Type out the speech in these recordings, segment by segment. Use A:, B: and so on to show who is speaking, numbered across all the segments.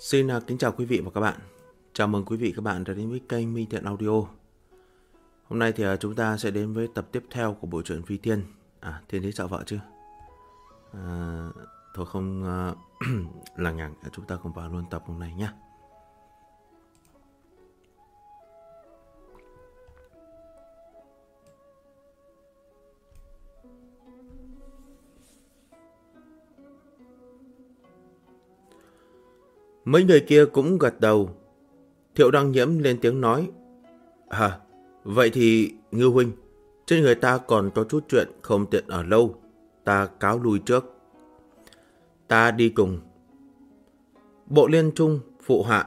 A: Xin kính chào quý vị và các bạn. Chào mừng quý vị và các bạn đã đến với kênh Minh Thiện Audio. Hôm nay thì chúng ta sẽ đến với tập tiếp theo của bộ truyện Phi Thiên. Thiên thấy sợ vợ chứ? Thôi không lằng nhằng, chúng ta cùng vào luôn tập hôm nay nhé. Mấy người kia cũng gật đầu. Thiệu Đăng Nhiễm lên tiếng nói: vậy thì Ngưu huynh, trên người ta còn có chút chuyện không tiện ở lâu, ta cáo lui trước. Ta đi cùng. Bộ Liên Trung phụ hạ.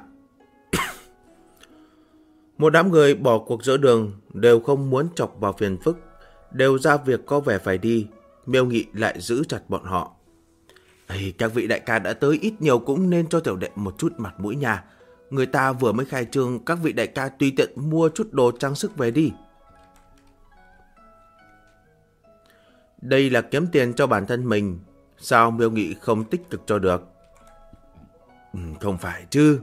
A: Một đám người bỏ cuộc giữa đường, đều không muốn chọc vào phiền phức, đều ra việc có vẻ phải đi. Miêu Nghị lại giữ chặt bọn họ. Các vị đại ca đã tới, ít nhiều cũng nên cho tiểu đệ một chút mặt mũi nhà. Người ta vừa mới khai trương, các vị đại ca tùy tiện mua chút đồ trang sức về đi. Đây là kiếm tiền cho bản thân mình, sao Miêu Nghị không tích cực cho được? Không phải chứ.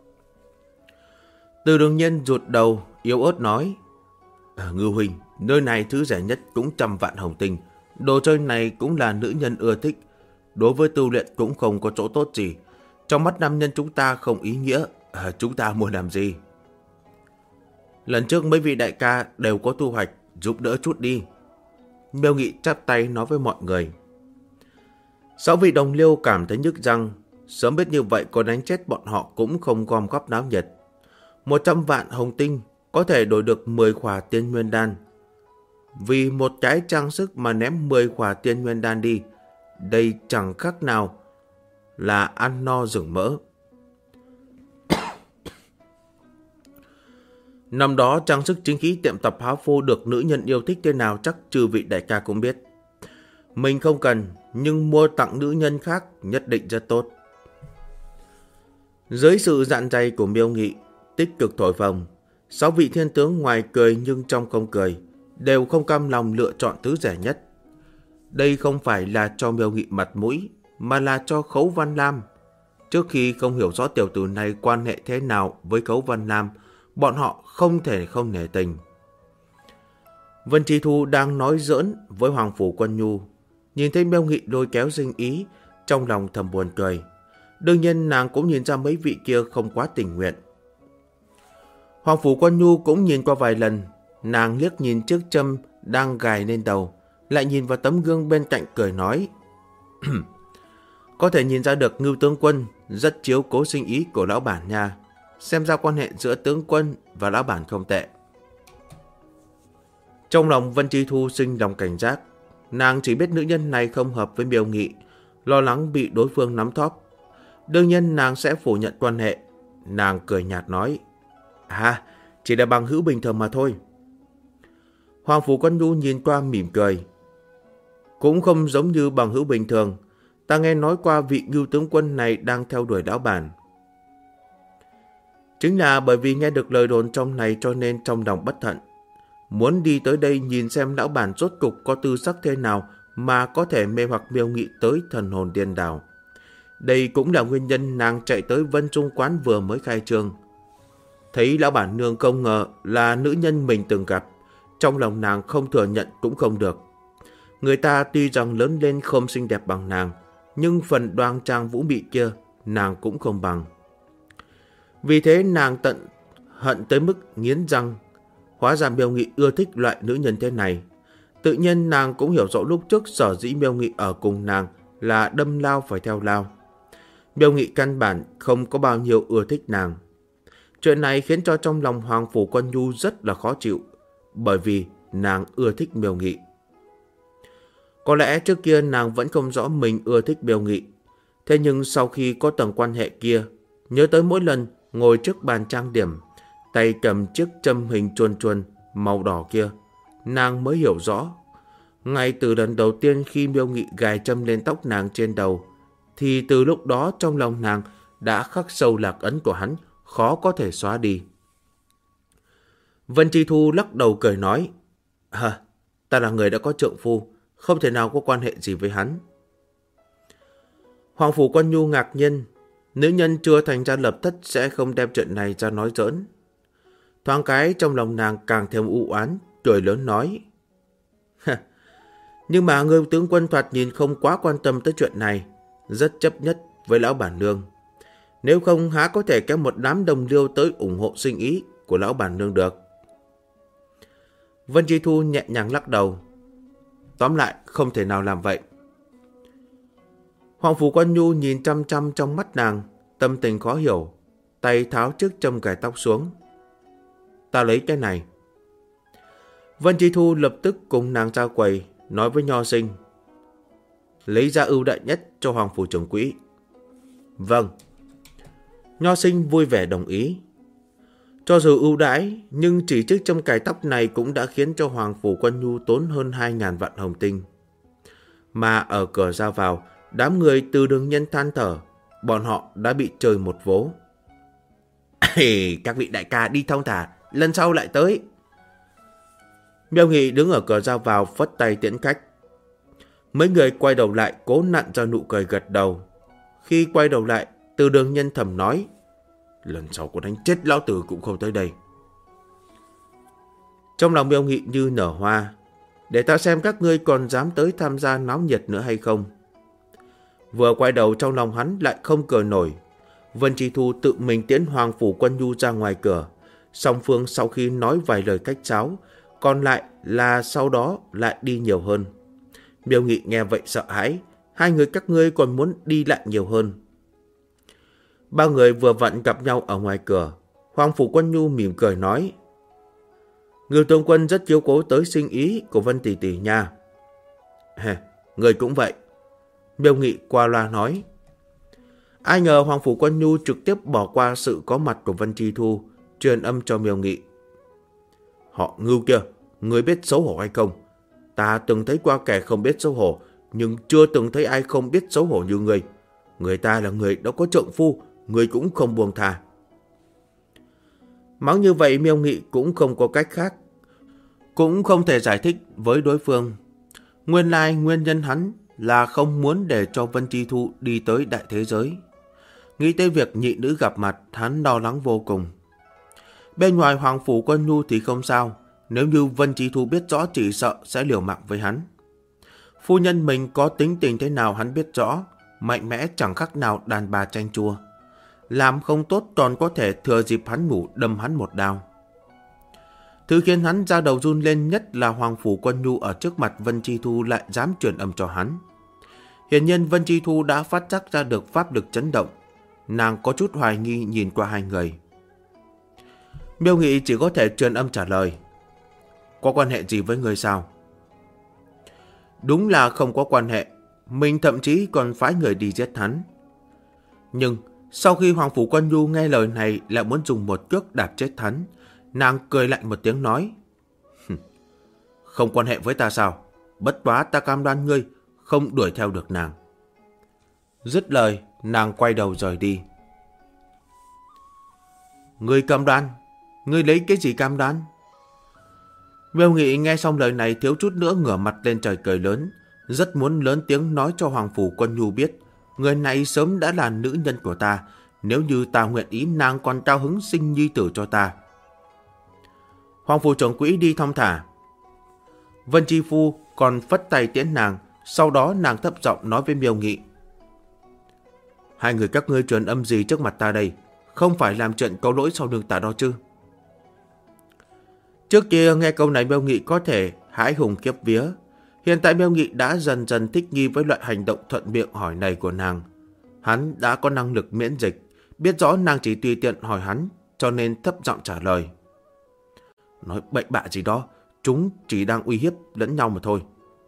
A: Từ Đường Nhân rụt đầu, yếu ớt nói: Ngưu huynh, nơi này thứ rẻ nhất cũng 100 vạn hồng tinh. Đồ chơi này cũng là nữ nhân ưa thích. Đối với tu luyện cũng không có chỗ tốt gì. Trong mắt nam nhân chúng ta không ý nghĩa. Chúng ta muốn làm gì? Lần trước mấy vị đại ca đều có thu hoạch, giúp đỡ chút đi. Miêu Nghị chắp tay nói với mọi người. 6 vị đồng liêu cảm thấy nhức răng. Sớm biết như vậy có đánh chết bọn họ cũng không gom góp náo nhiệt. 100 vạn hồng tinh có thể đổi được 10 khỏa tiên nguyên đan. Vì một cái trang sức mà ném 10 khỏa tiên nguyên đan đi, đây chẳng khác nào là ăn no rừng mỡ. Năm đó trang sức chính khí tiệm tập Háo Phu được nữ nhân yêu thích thế nào chắc trừ vị đại ca cũng biết. Mình không cần, nhưng mua tặng nữ nhân khác nhất định rất tốt. Dưới sự dạn dày của Miêu Nghị, tích cực thổi phồng, 6 vị thiên tướng ngoài cười nhưng trong không cười, đều không cam lòng lựa chọn thứ rẻ nhất. Đây không phải là cho Miêu Nghị mặt mũi, mà là cho Khấu Văn Lam. Trước khi không hiểu rõ tiểu tử này quan hệ thế nào với Khấu Văn Lam, bọn họ không thể không nể tình. Vân Chi Thu đang nói giỡn với Hoàng Phủ Quân Nhu, nhìn thấy Miêu Nghị lôi kéo sinh ý, trong lòng thầm buồn cười. Đương nhiên nàng cũng nhìn ra mấy vị kia không quá tình nguyện. Hoàng Phủ Quân Nhu cũng nhìn qua vài lần, nàng liếc nhìn chiếc châm đang gài lên đầu, lại nhìn vào tấm gương bên cạnh cười nói: Có thể nhìn ra được Ngưu tướng quân rất chiếu cố sinh ý của lão bản nha. Xem ra quan hệ giữa tướng quân và lão bản không tệ. Trong lòng Vân Chi Thu sinh lòng cảnh giác. Nàng chỉ biết nữ nhân này không hợp với Miêu Nghị, lo lắng bị đối phương nắm thóp. Đương nhiên nàng sẽ phủ nhận quan hệ. Nàng cười nhạt nói: chỉ là bằng hữu bình thường mà thôi. Hoàng Phủ Quân Nhu nhìn qua mỉm cười: Cũng không giống như bằng hữu bình thường. Ta nghe nói qua vị Ngưu tướng quân này đang theo đuổi lão bản. Chính là bởi vì nghe được lời đồn trong này cho nên trong lòng bất thận. Muốn đi tới đây nhìn xem lão bản rốt cục có tư sắc thế nào mà có thể mê hoặc Miêu Nghị tới thần hồn điên đảo. Đây cũng là nguyên nhân nàng chạy tới Vân Trung quán vừa mới khai trương. Thấy lão bản nương không ngờ là nữ nhân mình từng gặp, trong lòng nàng không thừa nhận cũng không được. Người ta tuy rằng lớn lên không xinh đẹp bằng nàng, nhưng phần đoan trang vũ mị kia nàng cũng không bằng. Vì thế nàng tận hận tới mức nghiến răng. Hóa ra Miêu Nghị ưa thích loại nữ nhân thế này. Tự nhiên nàng cũng hiểu rõ lúc trước sở dĩ Miêu Nghị ở cùng nàng là đâm lao phải theo lao. Miêu Nghị căn bản không có bao nhiêu ưa thích nàng. Chuyện này khiến cho trong lòng Hoàng Phủ Quân Nhu rất là khó chịu, bởi vì nàng ưa thích Miêu Nghị. Có lẽ trước kia nàng vẫn không rõ mình ưa thích Miêu Nghị. Thế nhưng sau khi có tầng quan hệ kia, nhớ tới mỗi lần ngồi trước bàn trang điểm, tay cầm chiếc châm hình chuồn chuồn màu đỏ kia, nàng mới hiểu rõ. Ngay từ lần đầu tiên khi Miêu Nghị gài châm lên tóc nàng trên đầu, thì từ lúc đó trong lòng nàng đã khắc sâu lạc ấn của hắn, khó có thể xóa đi. Vân Chi Thu lắc đầu cười nói: Ta là người đã có trượng phu, không thể nào có quan hệ gì với hắn. Hoàng Phủ Quân Nhu ngạc nhiên, Nữ nhân chưa thành ra lập thất sẽ không đem chuyện này ra nói giỡn. Thoáng cái trong lòng nàng càng thêm u oán, cười lớn nói. Nhưng mà người tướng quân thoạt nhìn không quá quan tâm tới chuyện này, rất chấp nhất với lão bản nương. Nếu không há có thể kéo một đám đồng liêu tới ủng hộ sinh ý của lão bản nương được. Vân Chi Thu nhẹ nhàng lắc đầu. Tóm lại không thể nào làm vậy. Hoàng Phủ Quan Nhu nhìn chăm chăm trong mắt nàng, tâm tình khó hiểu, tay tháo chiếc châm cài tóc xuống. Ta lấy cái này. Vân Chi Thu lập tức cùng nàng ra quầy, nói với Nho Sinh. Lấy ra ưu đại nhất cho Hoàng Phủ trưởng quỹ. Vâng. Nho Sinh vui vẻ đồng ý. Cho dù ưu đãi, nhưng chỉ chiếc châm cài tóc này cũng đã khiến cho Hoàng Phủ Quan Nhu tốn hơn 2.000 vạn hồng tinh. Mà ở cửa ra vào, đám người từ đường nhân than thở, bọn họ đã bị chơi một vố. Các vị đại ca đi thong thả, lần sau lại tới. Miêu Nghị đứng ở cửa ra vào phất tay tiễn khách. Mấy người quay đầu lại cố nặn ra nụ cười gật đầu. Khi quay đầu lại, từ đường nhân thầm nói, lần sau có đánh chết lão tử cũng không tới đây. Trong lòng Miêu Nghị như nở hoa, để ta xem các ngươi còn dám tới tham gia náo nhiệt nữa hay không. Vừa quay đầu trong lòng hắn lại không cười nổi. Vân Chi Thu tự mình tiễn Hoàng Phủ Quân Nhu ra ngoài cửa. Song phương sau khi nói vài lời cách sáo, còn lại là sau đó lại đi nhiều hơn. Miêu Nghị nghe vậy sợ hãi, hai người các ngươi còn muốn đi lại nhiều hơn. Ba người vừa vặn gặp nhau ở ngoài cửa. Hoàng Phủ Quân Nhu mỉm cười nói, Ngưu Tướng Quân rất chiếu cố tới sinh ý của Vân tỷ tỷ nha. Người cũng vậy. Miêu Nghị qua loa nói. Ai ngờ Hoàng Phủ Quân Nhu trực tiếp bỏ qua sự có mặt của Vân Chi Thu, truyền âm cho Miêu Nghị. Họ Ngưu kia, người biết xấu hổ hay không? Ta từng thấy qua kẻ không biết xấu hổ, nhưng chưa từng thấy ai không biết xấu hổ như người. Người ta là người đã có trượng phu, người cũng không buông tha. Mắng như vậy Miêu Nghị cũng không có cách khác, cũng không thể giải thích với đối phương. Nguyên lai nguyên nhân hắn là không muốn để cho Vân Chi Thu đi tới đại thế giới. Nghĩ tới việc nhị nữ gặp mặt, hắn lo lắng vô cùng. Bên ngoài Hoàng Phủ Quân Nhu thì không sao, nếu như Vân Chi Thu biết rõ chỉ sợ sẽ liều mạng với hắn. Phu nhân mình có tính tình thế nào hắn biết rõ, mạnh mẽ chẳng khác nào đàn bà chanh chua. Làm không tốt còn có thể thừa dịp hắn ngủ đâm hắn một đao. Thứ khiến hắn ra đầu run lên nhất là Hoàng Phủ Quân Nhu ở trước mặt Vân Chi Thu lại dám truyền âm cho hắn. Hiển nhiên Vân Chi Thu đã phát giác ra được pháp lực chấn động. Nàng có chút hoài nghi nhìn qua hai người. Miêu Nghị chỉ có thể truyền âm trả lời. Có quan hệ gì với người sao? Đúng là không có quan hệ. Mình thậm chí còn phái người đi giết hắn. Nhưng sau khi Hoàng Phủ Quân Nhu nghe lời này lại muốn dùng một cước đạp chết hắn, nàng cười lạnh một tiếng nói. Không quan hệ với ta sao? Bất quá ta cam đoan ngươi không đuổi theo được nàng. Dứt lời, nàng quay đầu rời đi. Ngươi cam đoan? Ngươi lấy cái gì cam đoan? Miêu Nghị nghe xong lời này thiếu chút nữa ngửa mặt lên trời cười lớn, rất muốn lớn tiếng nói cho Hoàng Phủ Quân Nhu biết, người này sớm đã là nữ nhân của ta, nếu như ta nguyện ý nàng còn cao hứng sinh nhi tử cho ta. Hoàng Phủ trưởng quỹ đi thong thả. Vân Chi Phu còn phất tay tiễn nàng, sau đó nàng thấp giọng nói với Miêu Nghị. Hai người các ngươi truyền âm gì trước mặt ta đây? Không phải làm chuyện có lỗi sau lưng ta đó chứ? Trước kia nghe câu này Miêu Nghị có thể hãi hùng khiếp vía. Hiện tại Miêu Nghị đã dần dần thích nghi với loại hành động thuận miệng hỏi này của nàng. Hắn đã có năng lực miễn dịch, biết rõ nàng chỉ tùy tiện hỏi hắn, cho nên thấp giọng trả lời. Nói bậy bạ gì đó, chúng chỉ đang uy hiếp lẫn nhau mà thôi.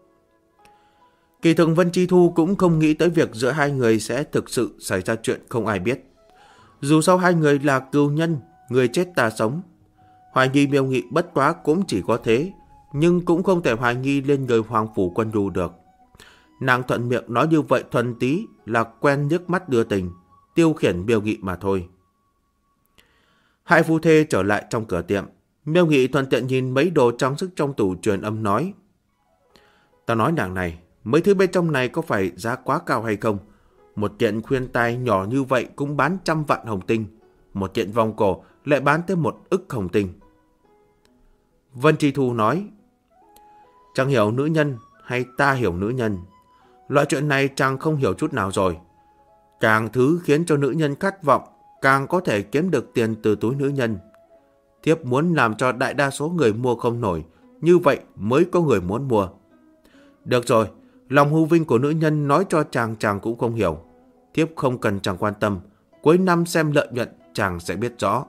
A: Kỳ thực Vân Chi Thu cũng không nghĩ tới việc giữa hai người sẽ thực sự xảy ra chuyện không ai biết. Dù sao hai người là cừu nhân, người chết ta sống. Hoài nghi Miêu Nghị bất quá cũng chỉ có thế, nhưng cũng không thể hoài nghi lên người Hoàng Phủ Quân Nhu được. Nàng thuận miệng nói như vậy thuần tí là quen nhức mắt đưa tình, tiêu khiển Miêu Nghị mà thôi. Hai phu thê trở lại trong cửa tiệm. Miêu Nghị thuận tiện nhìn mấy đồ trang sức trong tủ, truyền âm nói. Ta nói nàng này, mấy thứ bên trong này có phải giá quá cao hay không? Một kiện khuyên tai nhỏ như vậy cũng bán 100 vạn hồng tinh. Một kiện vòng cổ lại bán tới 1 ức hồng tinh. Vân Chi Thu nói, chàng hiểu nữ nhân hay ta hiểu nữ nhân? Loại chuyện này chàng không hiểu chút nào rồi. Càng thứ khiến cho nữ nhân khát vọng, càng có thể kiếm được tiền từ túi nữ nhân. Thiếp muốn làm cho đại đa số người mua không nổi, như vậy mới có người muốn mua. Được rồi, lòng hư vinh của nữ nhân nói cho chàng cũng không hiểu. Thiếp không cần chàng quan tâm, cuối năm xem lợi nhuận chàng sẽ biết rõ.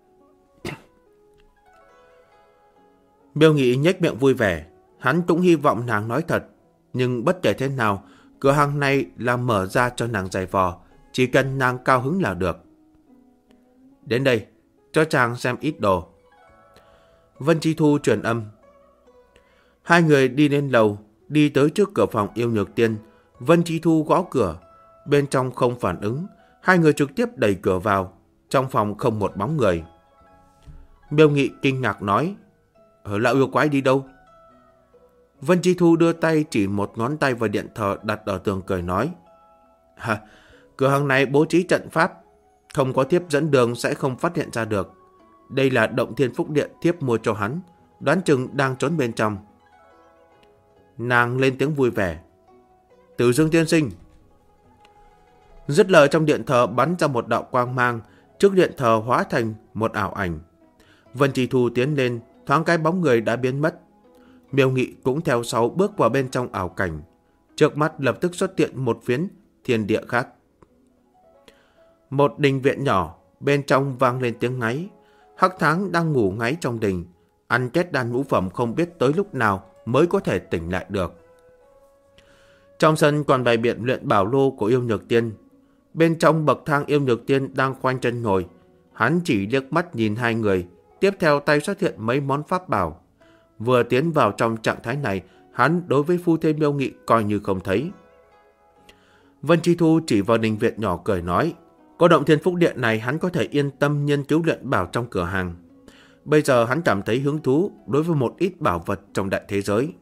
A: Miêu Nghị nhếch miệng vui vẻ, hắn cũng hy vọng nàng nói thật, nhưng bất kể thế nào, cửa hàng này là mở ra cho nàng giày vò, chỉ cần nàng cao hứng là được. Đến đây, cho chàng xem ít đồ. Vân Chi Thu truyền âm. Hai người đi lên lầu, đi tới trước cửa phòng Yêu Nhược Tiên. Vân Chi Thu gõ cửa, bên trong không phản ứng, hai người trực tiếp đẩy cửa vào, trong phòng không một bóng người. Miêu Nghị kinh ngạc nói, lão yêu quái đi đâu? Vân Chi Thu đưa tay chỉ một ngón tay vào điện thờ đặt ở tường cười nói, cửa hàng này bố trí trận pháp, không có thiếp dẫn đường sẽ không phát hiện ra được. Đây là Động Thiên Phúc Điện thiếp mua cho hắn, đoán chừng đang trốn bên trong. Nàng lên tiếng vui vẻ, Tử Dương tiên sinh. Dứt lời, trong điện thờ bắn ra một đạo quang mang, trước điện thờ hóa thành một ảo ảnh. Vân Chi Thu tiến lên, thoáng cái bóng người đã biến mất. Miêu Nghị cũng theo sau bước vào bên trong ảo cảnh. Trước mắt lập tức xuất hiện một phiến thiên địa khác. Một đình viện nhỏ, bên trong vang lên tiếng ngáy. Hắc Tháng đang ngủ ngáy trong đình, ăn kết đan ngũ phẩm không biết tới lúc nào mới có thể tỉnh lại được. Trong sân còn bày biện luyện bảo lô của Yêu Nhược Tiên. Bên trong bậc thang, Yêu Nhược Tiên đang khoanh chân ngồi. Hắn chỉ liếc mắt nhìn hai người, tiếp theo tay xuất hiện mấy món pháp bảo. Vừa tiến vào trong trạng thái này, hắn đối với phu thê Miêu Nghị coi như không thấy. Vân Chi Thu chỉ vào đình viện nhỏ cười nói, có Động Thiên Phúc Điện này hắn có thể yên tâm nghiên cứu luyện bảo trong cửa hàng. Bây giờ hắn cảm thấy hứng thú đối với một ít bảo vật trong đại thế giới.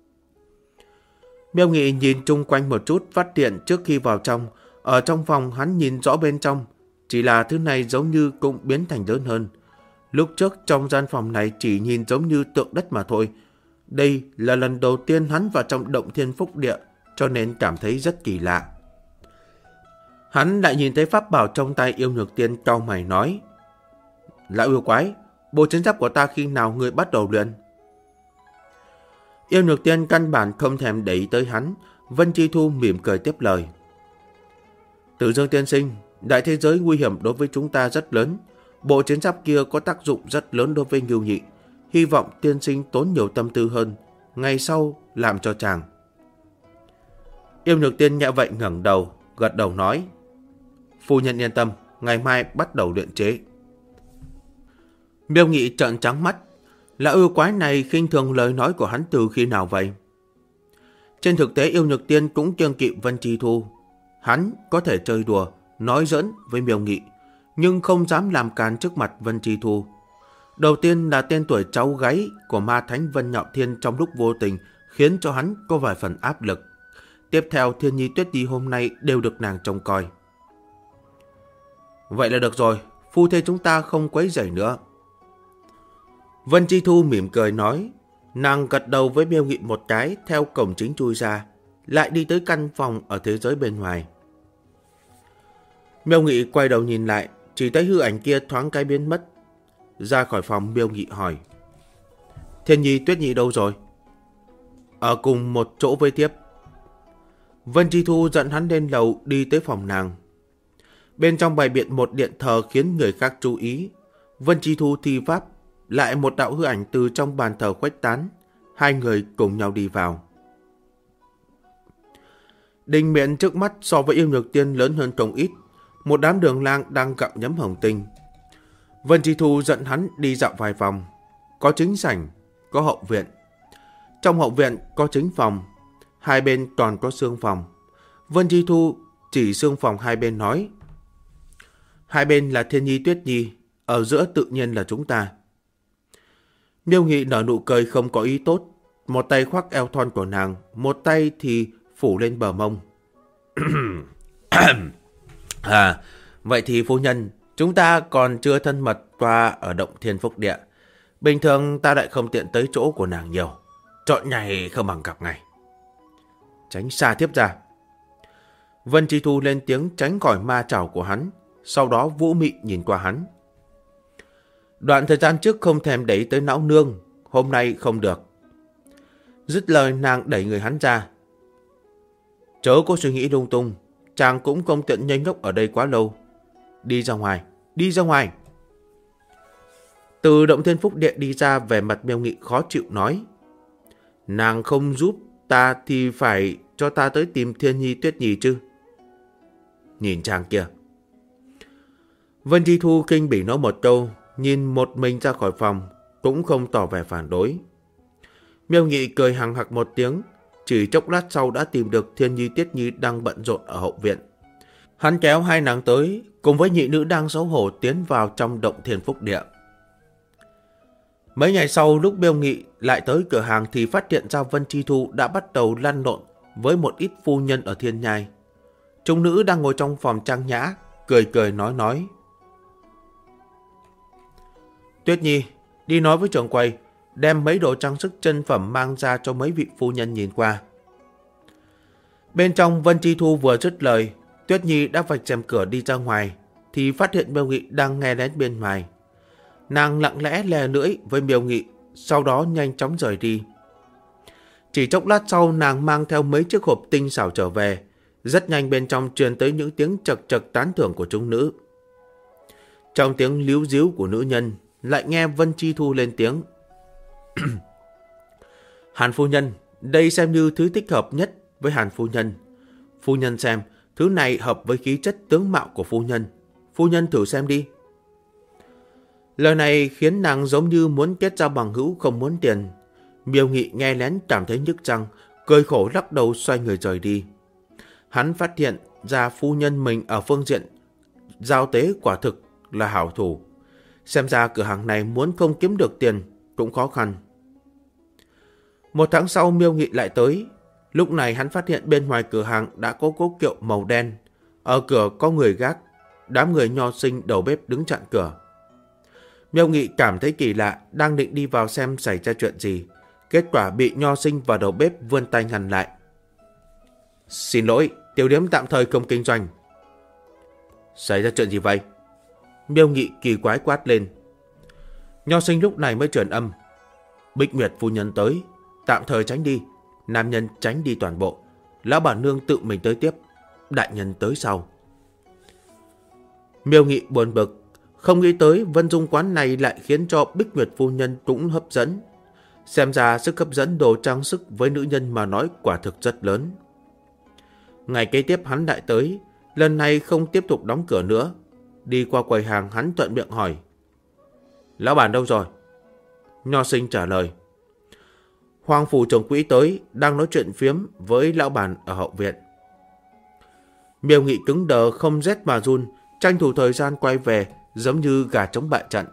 A: Miêu Nghị nhìn chung quanh một chút, phát hiện trước khi vào trong, ở trong phòng hắn nhìn rõ bên trong, chỉ là thứ này giống như cũng biến thành lớn hơn. Lúc trước trong gian phòng này chỉ nhìn giống như tượng đất mà thôi. Đây là lần đầu tiên hắn vào trong Động Thiên Phúc Địa, cho nên cảm thấy rất kỳ lạ. Hắn lại nhìn thấy pháp bảo trong tay Yêu Nhược Tiên, cau mày nói, lão yêu quái, bộ chiến giáp của ta khi nào ngươi bắt đầu luyện? Yêu Nhược Tiên căn bản không thèm để ý tới hắn. Vân Chi Thu mỉm cười tiếp lời, Tử Dương tiên sinh, đại thế giới nguy hiểm đối với chúng ta rất lớn. Bộ chiến giáp kia có tác dụng rất lớn đối với Ngưu Nhị. Hy vọng tiên sinh tốn nhiều tâm tư hơn, ngày sau làm cho chàng. Yêu Nhược Tiên nhẹ vậy ngẩng đầu, gật đầu nói, phu nhân yên tâm, ngày mai bắt đầu luyện chế. Miêu Nghị trợn trắng mắt, lão yêu quái này khinh thường lời nói của hắn từ khi nào vậy? Trên thực tế Yêu Nhược Tiên cũng kiêng kỵ Vân Chi Thu. Hắn có thể chơi đùa, nói giỡn với Miêu Nghị, nhưng không dám làm càn trước mặt Vân Chi Thu. Đầu tiên là tên tuổi cháu gái của ma thánh Vân Nhạo Thiên trong lúc vô tình khiến cho hắn có vài phần áp lực. Tiếp theo Thiên Nhi Tuyết Nhi hôm nay đều được nàng trông coi. Vậy là được rồi, phu thê chúng ta không quấy rầy nữa. Vân Chi Thu mỉm cười nói, nàng gật đầu với Miêu Nghị một cái, theo cổng chính chui ra, lại đi tới căn phòng ở thế giới bên ngoài. Miêu Nghị quay đầu nhìn lại, chỉ thấy hư ảnh kia thoáng cái biến mất. Ra khỏi phòng, Miêu Nghị hỏi, Thiên Nhi Tuyết Nhi đâu rồi? Ở cùng một chỗ với thiếp. Vân Chi Thu dẫn hắn lên lầu đi tới phòng nàng. Bên trong bày biện một điện thờ khiến người khác chú ý. Vân Chi Thu thi pháp, lại một đạo hư ảnh từ trong bàn thờ khuếch tán. Hai người cùng nhau đi vào. Đình miện trước mắt so với Yêu Nhược Tiên lớn hơn không ít. Một đám đường lang đang gặm nhấm hồng tinh. Vân Chi Thu dẫn hắn đi dạo vài vòng. Có chính sảnh, có hậu viện. Trong hậu viện có chính phòng, hai bên còn có xương phòng. Vân Chi Thu chỉ xương phòng hai bên nói, hai bên là Thiên Nhi Tuyết Nhi, ở giữa tự nhiên là chúng ta. Miêu Nghị nở nụ cười không có ý tốt, một tay khoác eo thon của nàng, một tay thì phủ lên bờ mông. Vậy thì phu nhân, chúng ta còn chưa thân mật qua ở động Thiên Phúc Địa. Bình thường ta lại không tiện tới chỗ của nàng nhiều. Chọn ngày không bằng gặp ngày. Tránh xa tiếp ra. Vân Chi Thu lên tiếng tránh khỏi ma trảo của hắn. Sau đó vũ mị nhìn qua hắn. Đoạn thời gian trước không thèm đẩy tới não nương. Hôm nay không được. Dứt lời nàng đẩy người hắn ra. Chớ có suy nghĩ lung tung. Chàng cũng không tiện nhây nhốc ở đây quá lâu. Đi ra ngoài. Đi ra ngoài. Từ động Thiên Phúc Địa đi ra, vẻ mặt Miêu Nghị khó chịu nói. Nàng không giúp ta thì phải cho ta tới tìm Thiên Nhi Tuyết Nhi chứ. Nhìn chàng kia. Vân Chi Thu kinh bỉ nói một câu, nhìn một mình ra khỏi phòng, cũng không tỏ vẻ phản đối. Miêu Nghị cười hằng hặc một tiếng, chỉ chốc lát sau đã tìm được Thiên Nhi Tuyết Nhi đang bận rộn ở hậu viện. Hắn kéo hai nàng tới, cùng với nhị nữ đang xấu hổ tiến vào trong động Thiên Phúc Địa. Mấy ngày sau, lúc Miêu Nghị lại tới cửa hàng thì phát hiện ra Vân Chi Thu đã bắt đầu lăn lộn với một ít phu nhân ở Thiên Nhai. Chúng nữ đang ngồi trong phòng trang nhã, cười cười nói. Tuyết Nhi, đi nói với trưởng quầy, đem mấy đồ trang sức chân phẩm mang ra cho mấy vị phu nhân nhìn qua. Bên trong, Vân Chi Thu vừa dứt lời, Tuyết Nhi đã vạch rèm cửa đi ra ngoài, thì phát hiện Miêu Nghị đang nghe lén bên ngoài. Nàng lặng lẽ lè lưỡi với Miêu Nghị, sau đó nhanh chóng rời đi. Chỉ chốc lát sau, nàng mang theo mấy chiếc hộp tinh xảo trở về. Rất nhanh bên trong truyền tới những tiếng chật chật tán thưởng của chúng nữ. Trong tiếng líu díu của nữ nhân, lại nghe Vân Chi Thu lên tiếng. Hàn phu nhân, đây xem như thứ thích hợp nhất với Hàn phu nhân. Phu nhân xem, thứ này hợp với khí chất tướng mạo của phu nhân. Phu nhân thử xem đi. Lời này khiến nàng giống như muốn kết giao bằng hữu không muốn tiền. Miêu Nghị nghe lén cảm thấy nhức răng, cười khổ lắc đầu xoay người rời đi. Hắn phát hiện ra phu nhân mình ở phương diện giao tế quả thực là hảo thủ. Xem ra cửa hàng này muốn không kiếm được tiền cũng khó khăn. Một tháng sau, Miêu Nghị lại tới. Lúc này hắn phát hiện bên ngoài cửa hàng đã có cố kiệu màu đen. Ở cửa có người gác. Đám người nho sinh đầu bếp đứng chặn cửa. Miêu Nghị cảm thấy kỳ lạ, đang định đi vào xem xảy ra chuyện gì. Kết quả bị nho sinh và đầu bếp vươn tay ngăn lại. Xin lỗi, tiểu điếm tạm thời không kinh doanh. Xảy ra chuyện gì vậy? Miêu Nghị kỳ quái quát lên. Nho sinh lúc này mới truyền âm. Bích Nguyệt phu nhân tới, tạm thời tránh đi. Nam nhân tránh đi toàn bộ. Lão bản nương tự mình tới tiếp. Đại nhân tới sau. Miêu Nghị buồn bực. Không nghĩ tới Vân Dung quán này lại khiến cho Bích Nguyệt phu nhân cũng hấp dẫn. Xem ra sức hấp dẫn đồ trang sức với nữ nhân mà nói quả thực rất lớn. Ngày kế tiếp hắn lại tới. Lần này không tiếp tục đóng cửa nữa. Đi qua quầy hàng hắn thuận miệng hỏi. Lão bản đâu rồi? Nho sinh trả lời. Hoàng phủ trưởng quỹ tới, đang nói chuyện phiếm với lão bản ở hậu viện. Miêu Nghị cứng đờ không rét mà run, tranh thủ thời gian quay về giống như gà trống bại trận.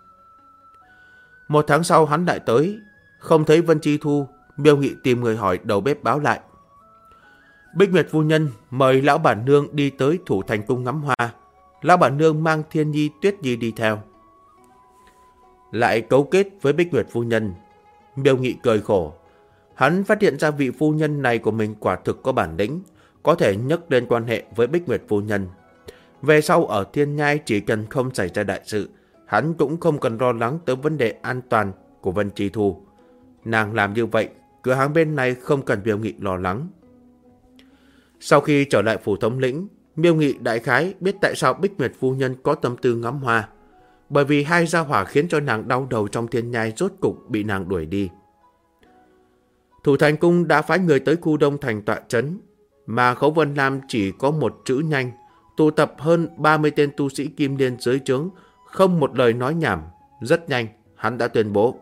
A: Một tháng sau hắn lại tới, không thấy Vân Chi Thu. Miêu Nghị tìm người hỏi, đầu bếp báo lại. Bích Nguyệt phu nhân mời lão bản nương đi tới Thủ Thành cung ngắm hoa. Lão bản nương mang Thiên Nhi Tuyết Nhi đi theo. Lại cấu kết với Bích Nguyệt phu nhân. Miêu Nghị cười khổ. Hắn phát hiện ra vị phu nhân này của mình quả thực có bản lĩnh, có thể nhấc lên quan hệ với Bích Nguyệt phu nhân. Về sau ở Thiên Nhai chỉ cần không xảy ra đại sự, hắn cũng không cần lo lắng tới vấn đề an toàn của Vân Chi Thu. Nàng làm như vậy, cửa hàng bên này không cần Miêu Nghị lo lắng. Sau khi trở lại phủ thống lĩnh, Miêu Nghị đại khái biết tại sao Bích Nguyệt phu nhân có tâm tư ngắm hoa. Bởi vì hai gia hỏa khiến cho nàng đau đầu trong Thiên Nhai rốt cục bị nàng đuổi đi. Thủ Thành cung đã phái người tới khu Đông Thành tọa trấn, mà Khấu Vân Lam chỉ có một chữ nhanh, tụ tập hơn 30 tên tu sĩ kim liên dưới trướng, không một lời nói nhảm. Rất nhanh, hắn đã tuyên bố.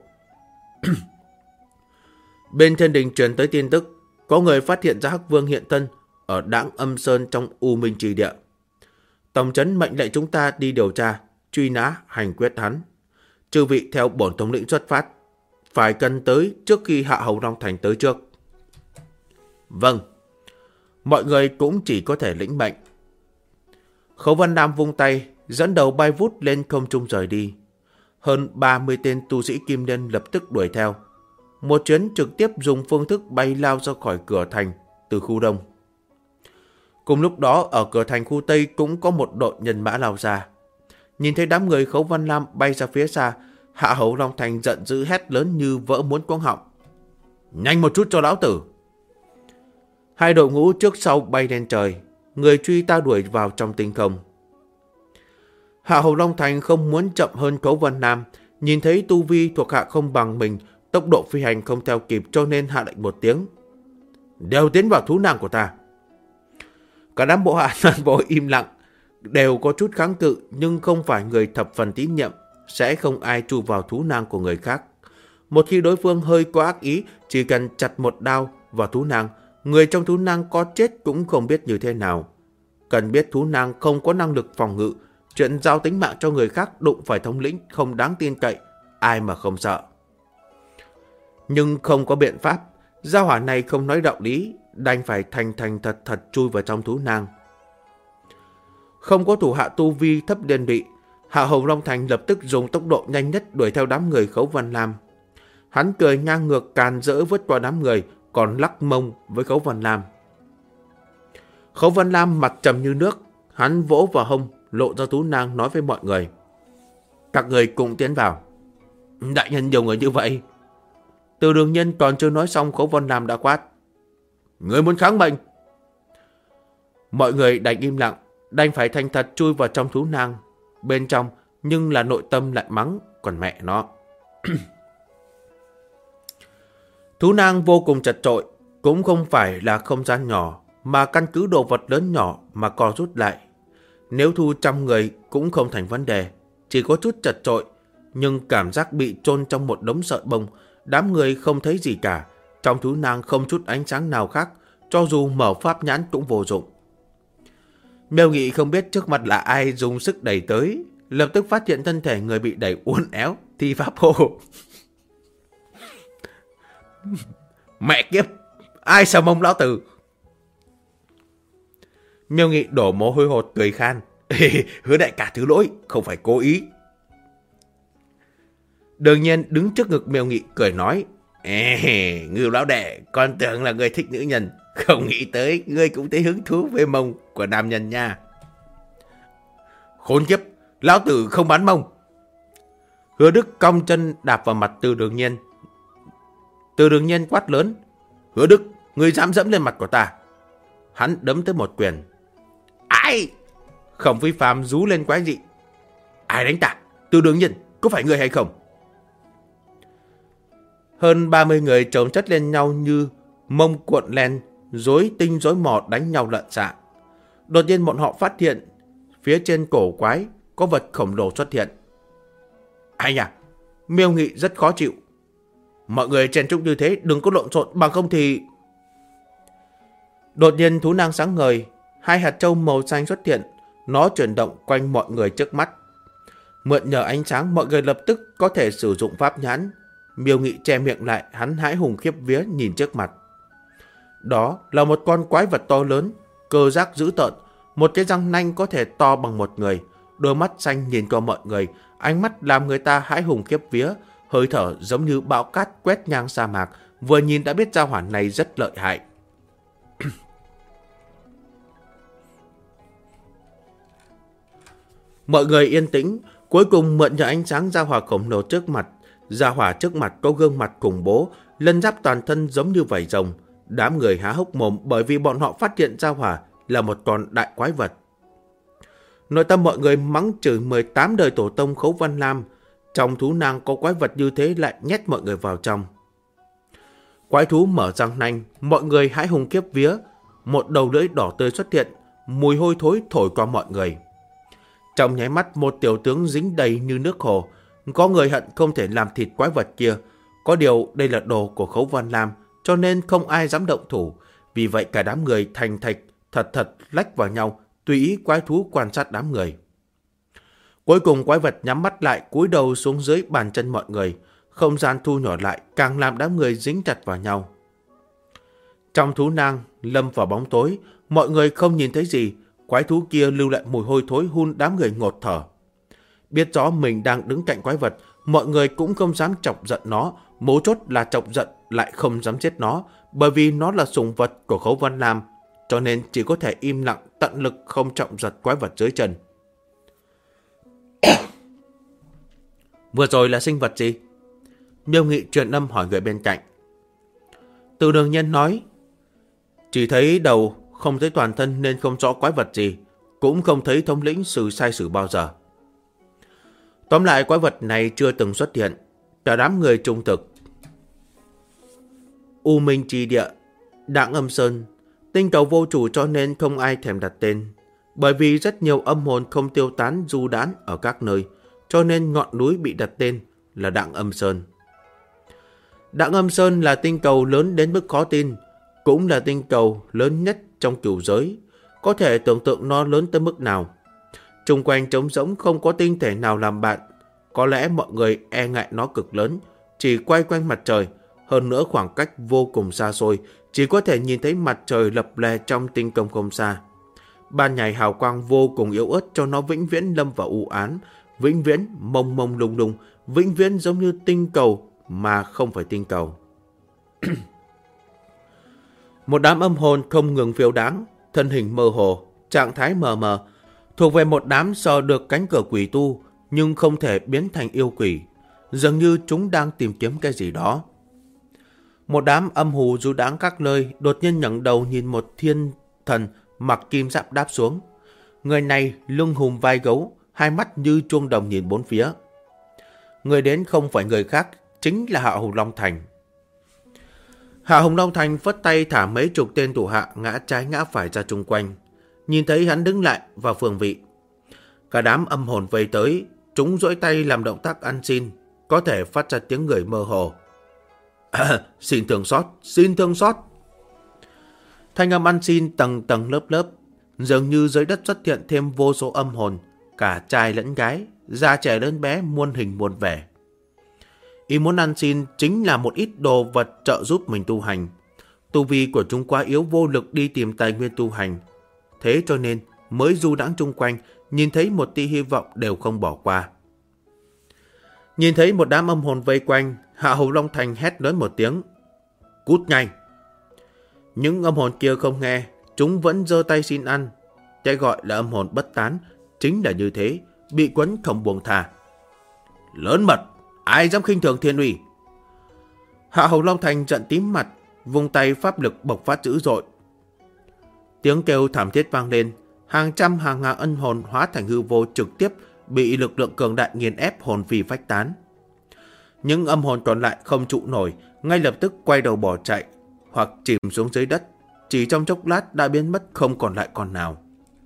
A: Bên thiên đình truyền tới tin tức, có người phát hiện ra Hắc Vương hiện thân ở Đãng Âm Sơn trong U Minh Trì Địa. Tổng trấn mệnh lệnh chúng ta đi điều tra, truy nã, hành quyết hắn. Chư vị theo bổn thống lĩnh xuất phát, phải cần tới trước khi Hạ Hầu Long Thành tới trước. Vâng. Mọi người cũng chỉ có thể lĩnh mệnh. Khấu Văn Lam vung tay, dẫn đầu bay vút lên không trung rời đi. Hơn 30 tên tu sĩ Kim Liên lập tức đuổi theo. Một chuyến trực tiếp dùng phương thức bay lao ra khỏi cửa thành từ khu đông. Cùng lúc đó ở cửa thành khu Tây cũng có một đội nhân mã lao ra. Nhìn thấy đám người Khấu Văn Lam bay ra phía xa, Hạ Hầu Long Thành giận dữ hét lớn như vỡ muốn cuống họng. Nhanh một chút cho lão tử! Hai đội ngũ trước sau bay lên trời, người truy ta đuổi vào trong tinh không. Hạ Hầu Long Thành không muốn chậm hơn Khấu Văn Lam, nhìn thấy tu vi thuộc hạ không bằng mình, tốc độ phi hành không theo kịp cho nên hạ lệnh một tiếng. Đều tiến vào thú nàng của ta. Cả đám bộ hạ toàn bộ im lặng, đều có chút kháng cự nhưng không phải người thập phần tín nhiệm, sẽ không ai chui vào thú nang của người khác. Một khi đối phương hơi có ác ý, chỉ cần chặt một đao vào thú nang, người trong thú nang có chết cũng không biết như thế nào. Cần biết thú nang không có năng lực phòng ngự, chuyện giao tính mạng cho người khác đụng phải thống lĩnh không đáng tin cậy, ai mà không sợ. Nhưng không có biện pháp, gia hỏa này không nói đạo lý, đành phải thành thật chui vào trong thú nang. Không có thủ hạ tu vi thấp liên bị, Hạ Hầu Long Thành lập tức dùng tốc độ nhanh nhất đuổi theo đám người Khấu Văn Lam. Hắn cười ngang ngược càn rỡ vứt qua đám người, còn lắc mông với Khấu Văn Lam. Khấu Văn Lam mặt trầm như nước, hắn vỗ vào hông, lộ ra thú nang nói với mọi người. Các người cùng tiến vào. Đại nhân nhiều người như vậy. Từ Đường Nhân còn chưa nói xong, Khấu Văn Lam đã quát. Người muốn kháng mệnh. Mọi người đành im lặng, đành phải thành thật chui vào trong thú nang. Bên trong nhưng là nội tâm lại mắng, còn mẹ nó. Thú nang vô cùng chật chội, cũng không phải là không gian nhỏ, mà căn cứ đồ vật lớn nhỏ mà co rút lại. Nếu thu 100 người cũng không thành vấn đề, chỉ có chút chật chội, nhưng cảm giác bị chôn trong một đống sợi bông, đám người không thấy gì cả. Trong thú nang không chút ánh sáng nào khác, cho dù mở pháp nhãn cũng vô dụng. Miêu Nghị không biết trước mặt là ai dùng sức đẩy tới, lập tức phát hiện thân thể người bị đẩy uốn éo, thi pháp hô. Mẹ kiếp, ai sờ mông lão tử? Miêu Nghị đổ mồ hôi hột cười khan. Hứa đại ca thứ lỗi, không phải cố ý. Đương Nhiên đứng trước ngực Miêu Nghị cười nói. Ngưu lão đệ, con tưởng là người thích nữ nhân, không nghĩ tới ngươi cũng thấy hứng thú với mông của nam nhân nha. Khốn kiếp, lão tử không bán mông. Hứa Đức cong chân đạp vào mặt Từ Đường Nhiên. Từ Đường Nhiên quát lớn. Hứa Đức, ngươi dám dẫm lên mặt của ta. Hắn đấm tới một quyền. Ai? Khổng Phi Phàm rú lên quái dị. Ai đánh ta? Từ Đường Nhiên, có phải ngươi hay không? Hơn 30 người chồng chất lên nhau như mông cuộn len, rối tinh rối mò đánh nhau lợn xạ. Đột nhiên bọn họ phát hiện phía trên cổ quái có vật khổng lồ xuất hiện. Ai nhỉ? Miêu Nghị rất khó chịu. Mọi người chen chúc như thế đừng có lộn xộn, bằng không thì... Đột nhiên thú nang sáng ngời, hai hạt châu màu xanh xuất hiện, nó chuyển động quanh mọi người trước mắt. Mượn nhờ ánh sáng, mọi người lập tức có thể sử dụng pháp nhãn. Miêu Nghị che miệng lại, hắn hãi hùng khiếp vía nhìn trước mặt. Đó là một con quái vật to lớn, cơ giác dữ tợn, một cái răng nanh có thể to bằng một người, đôi mắt xanh nhìn qua mọi người, ánh mắt làm người ta hãi hùng khiếp vía, hơi thở giống như bão cát quét ngang sa mạc, vừa nhìn đã biết gia hỏa này rất lợi hại. Mọi người yên tĩnh, cuối cùng mượn nhờ ánh sáng gia hỏa khổng lồ trước mặt. Gia hỏa trước mặt có gương mặt khủng bố, lân giáp toàn thân giống như vảy rồng. Đám người há hốc mồm bởi vì bọn họ phát hiện gia hỏa là một con đại quái vật. Nội tâm mọi người mắng chửi 18 đời tổ tông Khấu Văn Lam. Trong thú nang có quái vật như thế lại nhét mọi người vào trong. Quái thú mở răng nanh, mọi người hãi hùng khiếp vía. Một đầu lưỡi đỏ tươi xuất hiện, mùi hôi thối thổi qua mọi người. Trong nháy mắt một tiểu tướng dính đầy như nước hồ. Có người hận không thể làm thịt quái vật kia. Có điều đây là đồ của Khấu Văn Lam, cho nên không ai dám động thủ. Vì vậy cả đám người thành thạch thật lách vào nhau, tùy ý quái thú quan sát đám người. Cuối cùng quái vật nhắm mắt lại, cúi đầu xuống dưới bàn chân mọi người. Không gian thu nhỏ lại, càng làm đám người dính chặt vào nhau. Trong thú nang lâm vào bóng tối, mọi người không nhìn thấy gì. quái thú kia lưu lại mùi hôi thối hun đám người ngột thở. Biết rõ mình đang đứng cạnh quái vật, mọi người cũng không dám chọc giận nó, mấu chốt là chọc giận lại không dám chết nó, bởi vì nó là sủng vật của Khấu Văn Lam, cho nên chỉ có thể im lặng tận lực không trọng giật quái vật dưới chân. Vừa rồi là sinh vật gì? Miêu Nghị truyền âm hỏi người bên cạnh. Từ Đường Nhân nói, chỉ thấy đầu, không thấy toàn thân nên không rõ quái vật gì, cũng không thấy thống lĩnh xử sai sử bao giờ. Tóm lại quái vật này chưa từng xuất hiện, cả đám người trung thực. U Minh Trì Địa, Đặng Âm Sơn, tinh cầu vô chủ cho nên không ai thèm đặt tên, bởi vì rất nhiều âm hồn không tiêu tán du đãng ở các nơi, cho nên ngọn núi bị đặt tên là Đặng Âm Sơn. Đặng Âm Sơn là tinh cầu lớn đến mức khó tin, cũng là tinh cầu lớn nhất trong cửu giới, có thể tưởng tượng nó lớn tới mức nào. Xung quanh trống rỗng không có tinh thể nào làm bạn, có lẽ mọi người e ngại nó cực lớn, chỉ quay quanh mặt trời, hơn nữa khoảng cách vô cùng xa xôi, chỉ có thể nhìn thấy mặt trời lập lè trong tinh không không xa. Ban ngày hào quang vô cùng yếu ớt cho nó vĩnh viễn lâm vào u ám, vĩnh viễn mông mông lung lung, vĩnh viễn giống như tinh cầu mà không phải tinh cầu. Một đám âm hồn không ngừng phiêu đáng, thân hình mơ hồ, trạng thái mờ mờ, thuộc về một đám sờ được cánh cửa quỷ tu nhưng không thể biến thành yêu quỷ, dường như chúng đang tìm kiếm cái gì đó. Một đám âm hù du đãng các nơi đột nhiên ngẩng đầu nhìn một thiên thần mặc kim giáp đáp xuống. Người này lưng hùm vai gấu, hai mắt như chuông đồng nhìn bốn phía. Người đến không phải người khác, chính là Hạ Hùng Long Thành. Hạ Hùng Long Thành phất tay thả mấy chục tên thủ hạ ngã trái ngã phải ra chung quanh. Nhìn thấy hắn đứng lại vào phương vị. Cả đám âm hồn vây tới, chúng duỗi tay làm động tác ăn xin, có thể phát ra tiếng người mơ hồ. Xin thương xót, xin thương xót. Thanh âm ăn xin tầng tầng lớp lớp, dường như dưới đất xuất hiện thêm vô số âm hồn, cả trai lẫn gái, già trẻ lớn bé muôn hình muôn vẻ. Ý muốn ăn xin chính là một ít đồ vật trợ giúp mình tu hành. Tu vi của chúng quá yếu vô lực đi tìm tài nguyên tu hành. Thế cho nên mới du đãng chung quanh, nhìn thấy một tia hy vọng đều không bỏ qua. Nhìn thấy một đám âm hồn vây quanh, Hạ Hùng Long Thành hét lớn một tiếng. Cút nhanh! Những âm hồn kia không nghe, chúng vẫn giơ tay xin ăn. Cái gọi là âm hồn bất tán, chính là như thế, bị quấn không buông thà. Lớn mật! Ai dám khinh thường thiên uy? Hạ Hùng Long Thành giận tím mặt, vung tay pháp lực bộc phát dữ dội. Tiếng kêu thảm thiết vang lên, hàng trăm hàng ngàn âm hồn hóa thành hư vô trực tiếp bị lực lượng cường đại nghiền ép hồn phi phách tán. Những âm hồn còn lại không trụ nổi, ngay lập tức quay đầu bỏ chạy, hoặc chìm xuống dưới đất, chỉ trong chốc lát đã biến mất không còn lại con nào.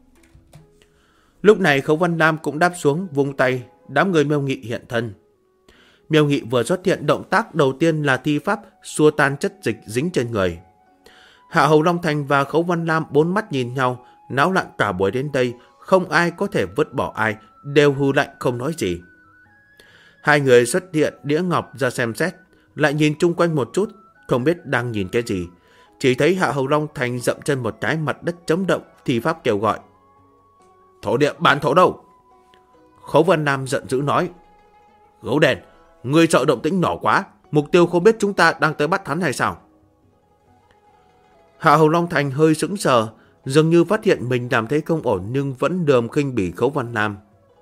A: Lúc này Khấu Văn Lam cũng đáp xuống, vung tay, đám người Miêu Nghị hiện thân. Miêu Nghị vừa xuất hiện, động tác đầu tiên là thi pháp xua tan chất dịch dính trên người. Hạ Hầu Long Thành và Khấu Văn Lam bốn mắt nhìn nhau, náo loạn cả buổi đến đây, không ai có thể vứt bỏ ai, đều hừ lạnh không nói gì. Hai người xuất hiện đĩa ngọc ra xem xét, lại nhìn chung quanh một chút, không biết đang nhìn cái gì. Chỉ thấy Hạ Hầu Long Thành dậm chân một cái, mặt đất chấn động, thì pháp kêu gọi. Thổ địa bản thổ đâu? Khấu Văn Lam giận dữ nói. Gấu đèn, người sợ động tĩnh nhỏ quá, mục tiêu không biết chúng ta đang tới bắt hắn hay sao? Hạ Hầu Long Thành hơi sững sờ, dường như phát hiện mình làm thế không ổn nhưng vẫn đờm khinh bỉ Khấu Văn Lam.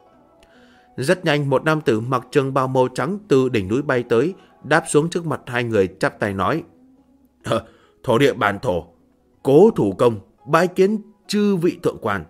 A: Rất nhanh một nam tử mặc trường bào màu trắng từ đỉnh núi bay tới, đáp xuống trước mặt hai người chắp tay nói. Thổ địa bản thổ, cố thủ công, bái kiến chư vị thượng quan.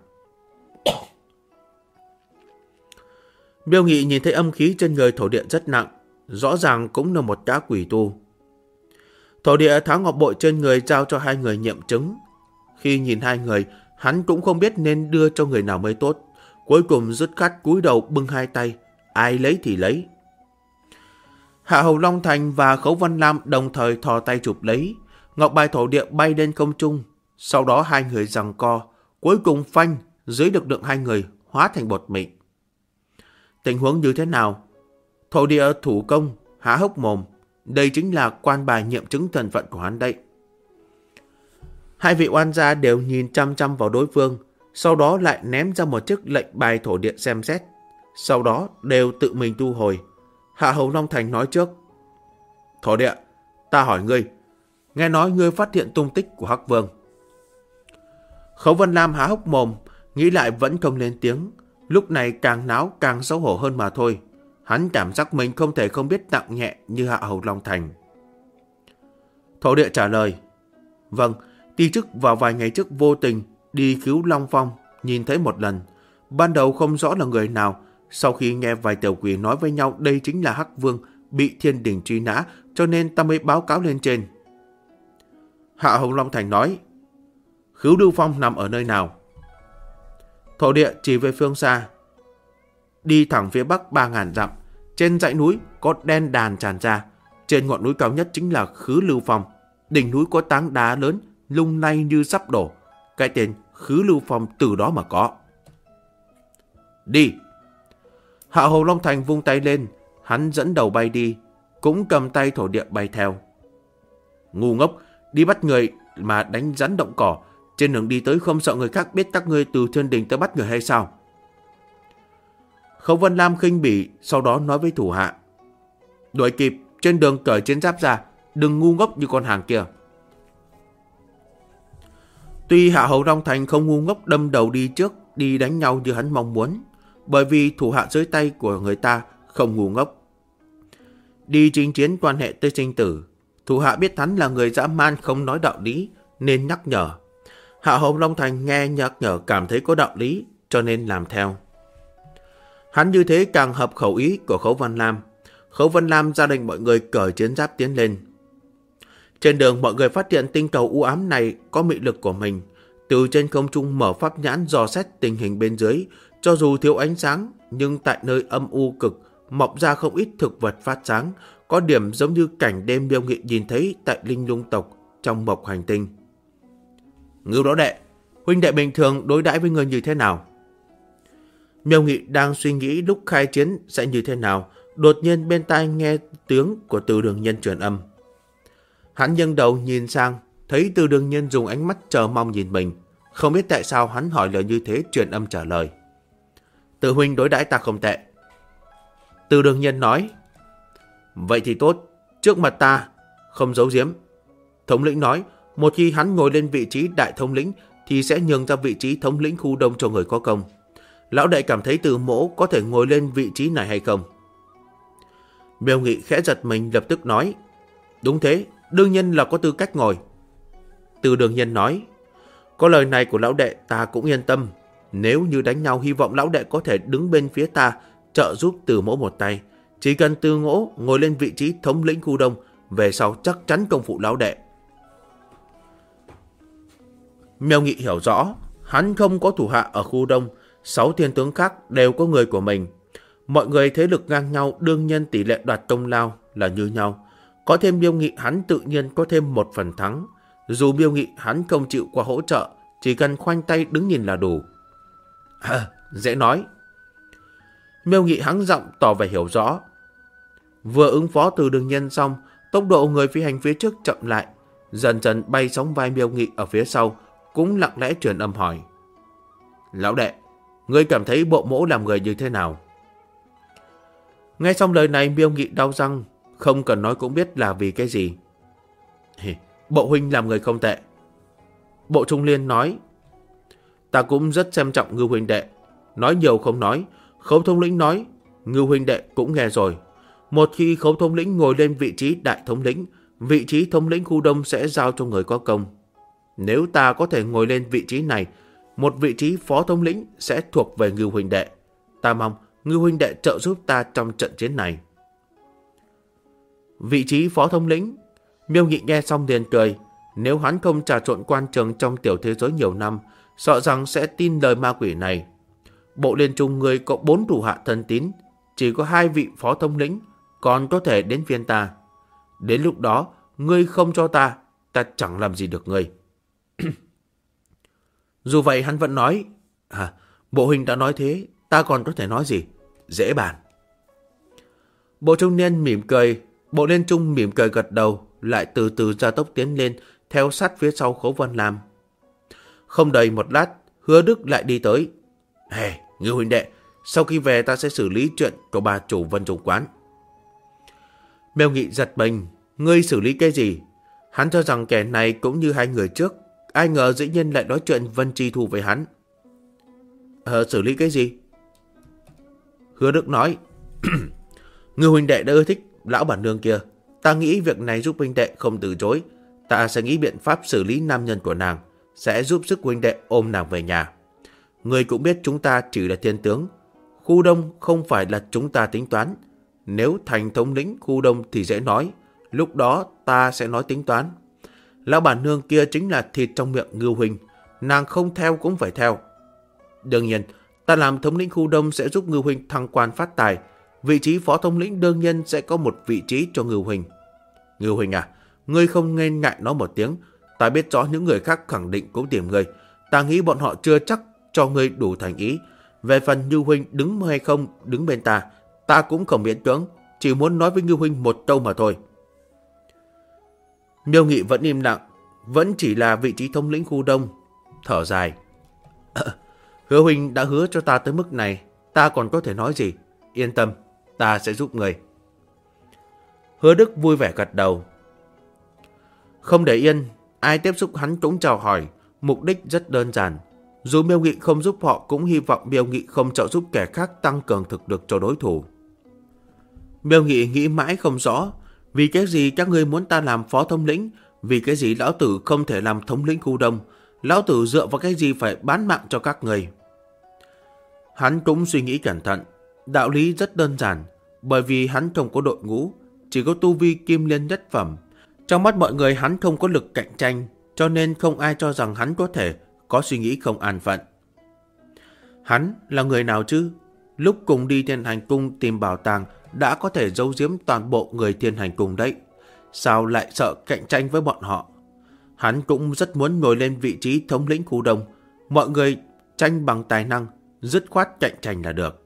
A: Miêu Nghị nhìn thấy âm khí trên người thổ địa rất nặng, rõ ràng cũng là một gã quỷ tu. Thổ địa tháo ngọc bội trên người giao cho hai người nghiệm chứng. Khi nhìn hai người, hắn cũng không biết nên đưa cho người nào mới tốt. Cuối cùng dứt khoát cúi đầu bưng hai tay, ai lấy thì lấy. Hạ Hầu Long Thành và Khấu Văn Lam đồng thời thò tay chụp lấy. Ngọc bài thổ địa bay lên không trung. Sau đó hai người giằng co, cuối cùng phanh dưới lực lượng hai người hóa thành bột mịn. Tình huống như thế nào? Thổ địa thủ công há hốc mồm. Đây chính là quan bài nghiệm chứng thân phận của hắn đây. Hai vị oan gia đều nhìn chăm chăm vào đối phương. sau đó lại ném ra một chiếc lệnh bài thổ địa xem xét, sau đó đều tự mình thu hồi. Hạ Hầu Long Thành nói trước: Thổ địa, ta hỏi ngươi, nghe nói ngươi phát hiện tung tích của Hắc Vương. Khấu Vân Lam há hốc mồm, nghĩ lại vẫn không lên tiếng, lúc này càng náo càng xấu hổ hơn mà thôi. Hắn cảm giác mình không thể không biết nặng nhẹ như Hạ Hầu Long Thành. Thổ địa trả lời: Vâng, ti chức vào vài ngày trước vô tình đi cứu Long Phong, nhìn thấy một lần. Ban đầu không rõ là người nào, sau khi nghe vài tiểu quỷ nói với nhau đây chính là Hắc Vương bị thiên đình truy nã, cho nên ta mới báo cáo lên trên. Hạ Hầu Long Thành nói: Khứu Lưu Phong nằm ở nơi nào? Thổ địa chỉ về phương xa. Đi thẳng phía bắc 3.000 dặm, trên dãy núi có đen đàn tràn ra. Trên ngọn núi cao nhất chính là Khứ Lưu Phong. Đỉnh núi có tảng đá lớn, lung lay như sắp đổ. Cái tên Khứ Lưu Phong từ đó mà có. Đi! Hạ Hầu Long Thành vung tay lên, hắn dẫn đầu bay đi, cũng cầm tay thổ địa bay theo. Ngu ngốc, đi bắt người mà đánh rắn động cỏ, trên đường đi tới không sợ người khác biết các ngươi từ thiên đình tới bắt người hay sao? Khấu Vân Lam khinh bỉ, sau đó nói với thủ hạ: Đuổi kịp, trên đường cởi chiến giáp ra, đừng ngu ngốc như con hàng kia. Tuy Hạ Hầu Long Thành không ngu ngốc đâm đầu đi trước, đi đánh nhau như hắn mong muốn, bởi vì thủ hạ dưới tay của người ta không ngu ngốc. Đi chinh chiến quan hệ tới sinh tử, thủ hạ biết hắn là người dã man không nói đạo lý, nên nhắc nhở. Hạ Hầu Long Thành nghe nhắc nhở cảm thấy có đạo lý, cho nên làm theo. Hắn như thế càng hợp khẩu ý của Khấu Vân Lam. Khấu Vân Lam ra lệnh mọi người cởi chiến giáp tiến lên. Trên đường mọi người phát hiện tinh cầu u ám này có mị lực của mình. Từ trên không trung mở pháp nhãn dò xét tình hình bên dưới. Cho dù thiếu ánh sáng, nhưng tại nơi âm u cực mọc ra không ít thực vật phát sáng, có điểm giống như cảnh đêm Miêu Nghị nhìn thấy tại Linh Lung tộc trong Mộc Hành Tinh. Ngưu Lão Đệ, huynh đệ bình thường đối đãi với người như thế nào? Miêu Nghị đang suy nghĩ lúc khai chiến sẽ như thế nào, đột nhiên bên tai nghe tiếng của Từ Đường Nhân truyền âm. Hắn nghiêng đầu nhìn sang, thấy Từ Đường Nhân dùng ánh mắt chờ mong nhìn mình. Không biết tại sao hắn hỏi lời như thế, truyền âm trả lời: Từ huynh đối đãi ta không tệ. Từ Đường Nhân nói: Vậy thì tốt, trước mặt ta không giấu giếm. Thống lĩnh nói, một khi hắn ngồi lên vị trí đại thống lĩnh thì sẽ nhường ra vị trí thống lĩnh khu đông cho người có công. Lão đệ cảm thấy Từ mỗ có thể ngồi lên vị trí này hay không? Miêu Nghị khẽ giật mình, lập tức nói: Đúng thế, đương nhiên là có tư cách ngồi. Từ Đường Nhân nói: Có lời này của lão đệ ta cũng yên tâm. Nếu như đánh nhau, hy vọng lão đệ có thể đứng bên phía ta, trợ giúp Từ mỗ một tay. Chỉ cần Từ mỗ ngồi lên vị trí thống lĩnh khu đông, về sau chắc chắn công phụ lão đệ. Miêu Nghị hiểu rõ, hắn không có thủ hạ ở khu đông, 6 thiên tướng khác đều có người của mình. Mọi người thế lực ngang nhau, đương nhiên tỷ lệ đoạt công lao là như nhau. Có thêm Miêu Nghị, hắn tự nhiên có thêm 1 phần thắng. Dù Miêu Nghị hắn không chịu qua hỗ trợ, chỉ cần khoanh tay đứng nhìn là đủ. Dễ nói. Miêu Nghị hắng giọng tỏ vẻ hiểu rõ. Vừa ứng phó Từ Đường Nhân xong, tốc độ người phi hành phía trước chậm lại, dần dần bay sóng vai Miêu Nghị ở phía sau, cũng lặng lẽ truyền âm hỏi: Lão đệ, ngươi cảm thấy bộ mỗ làm người như thế nào? Nghe xong lời này, Miêu Nghị đau răng, không cần nói cũng biết là vì cái gì. Bộ huynh làm người không tệ. Bộ Trung Liên nói: Ta cũng rất xem trọng Ngưu huynh đệ. Nói nhiều không nói. Khấu thống lĩnh nói, Ngưu huynh đệ cũng nghe rồi. Một khi Khấu thống lĩnh ngồi lên vị trí đại thống lĩnh, vị trí thống lĩnh khu đông sẽ giao cho người có công. Nếu ta có thể ngồi lên vị trí này, một vị trí phó thống lĩnh sẽ thuộc về Ngưu huynh đệ. Ta mong Ngưu huynh đệ trợ giúp ta trong trận chiến này. Vị trí phó thống lĩnh? Miêu Nghị nghe xong liền cười. Nếu hắn không trà trộn quan trường trong tiểu thế giới nhiều năm, sợ rằng sẽ tin lời ma quỷ này. Bộ Liên Trung người có 4 thủ hạ thân tín, chỉ có 2 vị phó thống lĩnh, còn có thể đến phiên ta. Đến lúc đó, ngươi không cho ta, ta chẳng làm gì được ngươi. Dù vậy hắn vẫn nói: Bộ huynh đã nói thế, ta còn có thể nói gì? Dễ bàn. Bộ Trung Niên mỉm cười, Bộ Liên Trung mỉm cười gật đầu, lại từ từ gia tốc tiến lên, theo sát phía sau Khấu Vân Lam. Không đầy một lát, Hứa Đức lại đi tới. Hey, Ngưu huynh đệ, sau khi về ta sẽ xử lý chuyện của bà chủ Vân Trung quán. Miêu Nghị giật mình. Ngươi xử lý cái gì? Hắn cho rằng kẻ này cũng như hai người trước. Ai ngờ dĩ nhiên lại nói chuyện Vân Chi Thu với hắn. Xử lý cái gì? Hứa Đức nói. Ngưu huynh đệ đã ưa thích lão bản nương kia. Ta nghĩ việc này giúp huynh đệ không từ chối. Ta sẽ nghĩ biện pháp xử lý nam nhân của nàng, sẽ giúp sức huynh đệ ôm nàng về nhà. Ngươi cũng biết chúng ta chỉ là thiên tướng. Khu Đông không phải là chúng ta tính toán. Nếu thành thống lĩnh khu Đông thì dễ nói. Lúc đó ta sẽ nói tính toán. Lão bản nương kia chính là thịt trong miệng Ngưu huynh. Nàng không theo cũng phải theo. Đương nhiên, ta làm thống lĩnh khu Đông sẽ giúp Ngưu huynh thăng quan phát tài. Vị trí phó thống lĩnh đương nhiên sẽ có một vị trí cho Ngưu huynh. Ngưu huynh à, ngươi không nên ngại nói một tiếng. Ta biết rõ những người khác khẳng định cũng tìm ngươi. Ta nghĩ bọn họ chưa chắc cho ngươi đủ thành ý. Về phần Ngưu huynh đứng hay không đứng bên ta, ta cũng không miễn cưỡng, chỉ muốn nói với Ngưu huynh một câu mà thôi. Miêu Nghị vẫn im lặng, vẫn chỉ là vị trí thống lĩnh khu Đông. Thở dài. Hứa huynh đã hứa cho ta tới mức này, ta còn có thể nói gì? Yên tâm, ta sẽ giúp người. Hứa Đức vui vẻ gật đầu. Không để yên, ai tiếp xúc hắn cũng chào hỏi, mục đích rất đơn giản. Dù Miêu Nghị không giúp họ cũng hy vọng Miêu Nghị không trợ giúp kẻ khác tăng cường thực lực cho đối thủ. Miêu Nghị nghĩ mãi không rõ, vì cái gì các ngươi muốn ta làm phó thống lĩnh, vì cái gì lão tử không thể làm thống lĩnh khu Đông, lão tử dựa vào cái gì phải bán mạng cho các người. Hắn cũng suy nghĩ cẩn thận, đạo lý rất đơn giản, bởi vì hắn không có đội ngũ, chỉ có tu vi kim liên nhất phẩm. Trong mắt mọi người hắn không có lực cạnh tranh, cho nên không ai cho rằng hắn có thể có suy nghĩ không an phận. Hắn là người nào chứ? Lúc cùng đi Thiên Hành Cung tìm bảo tàng đã có thể giấu giếm toàn bộ người Thiên Hành Cung đấy. Sao lại sợ cạnh tranh với bọn họ? Hắn cũng rất muốn ngồi lên vị trí thống lĩnh khu Đông. Mọi người tranh bằng tài năng, dứt khoát cạnh tranh là được.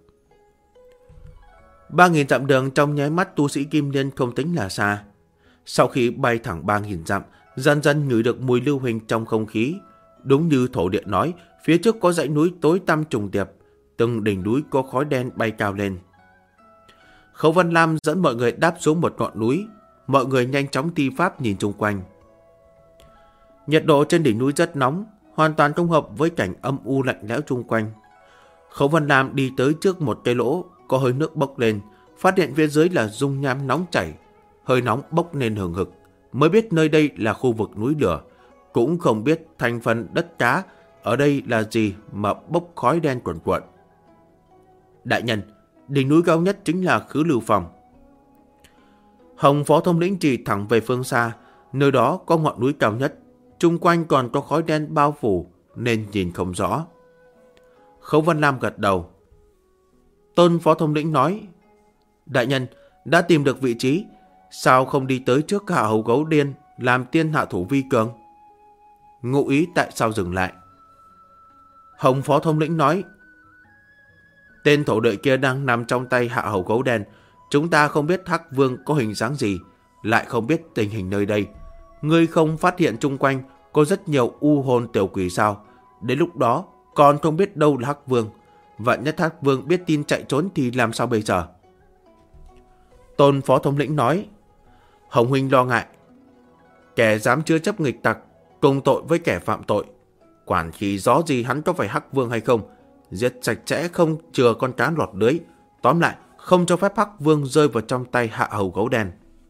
A: 3.000 dặm đường trong nháy mắt tu sĩ Kim Liên không tính là xa. Sau khi bay thẳng 3.000 dặm, dần dần ngửi được mùi lưu huỳnh trong không khí. Đúng như thổ địa nói, phía trước có dãy núi tối tăm trùng điệp, từng đỉnh núi có khói đen bay cao lên. Khấu Văn Lam dẫn mọi người đáp xuống một ngọn núi, mọi người nhanh chóng thi pháp nhìn chung quanh. Nhiệt độ trên đỉnh núi rất nóng, hoàn toàn không hợp với cảnh âm u lạnh lẽo chung quanh. Khấu Văn Lam đi tới trước một cây lỗ, có hơi nước bốc lên, phát hiện phía dưới là dung nham nóng chảy, hơi nóng bốc lên hừng hực, mới biết nơi đây là khu vực núi lửa, cũng không biết thành phần đất đá ở đây là gì mà bốc khói đen cuồn cuộn. Đại nhân, đỉnh núi cao nhất chính là Khứ Lưu Phòng. Hồng phó thống lĩnh chỉ thẳng về phương xa, nơi đó có ngọn núi cao nhất, chung quanh còn có khói đen bao phủ nên nhìn không rõ. Khấu Văn Lam gật đầu. Tôn phó thống lĩnh nói, đại nhân đã tìm được vị trí, sao không đi tới trước Hạ Hầu Gấu Điên làm tiên hạ thủ vi cường? Ngụ ý tại sao dừng lại? Hồng phó thống lĩnh nói, tên thổ đợi kia đang nằm trong tay Hạ Hầu Gấu Đen. Chúng ta không biết Hắc Vương có hình dáng gì, lại không biết tình hình nơi đây. Ngươi không phát hiện chung quanh có rất nhiều u hồn tiểu quỷ sao? Đến lúc đó còn không biết đâu là Hắc Vương. Vạn nhất Hắc Vương biết tin chạy trốn thì làm sao bây giờ? Tôn phó thống lĩnh nói, Hồng huynh lo ngại. Kẻ dám chứa chấp nghịch tặc, cùng tội với kẻ phạm tội. Quản khí gió gì hắn có phải Hắc Vương hay không, giết sạch sẽ không chừa con cá lọt lưới. Tóm lại, không cho phép Hắc Vương rơi vào trong tay Hạ Hầu Gấu Đen.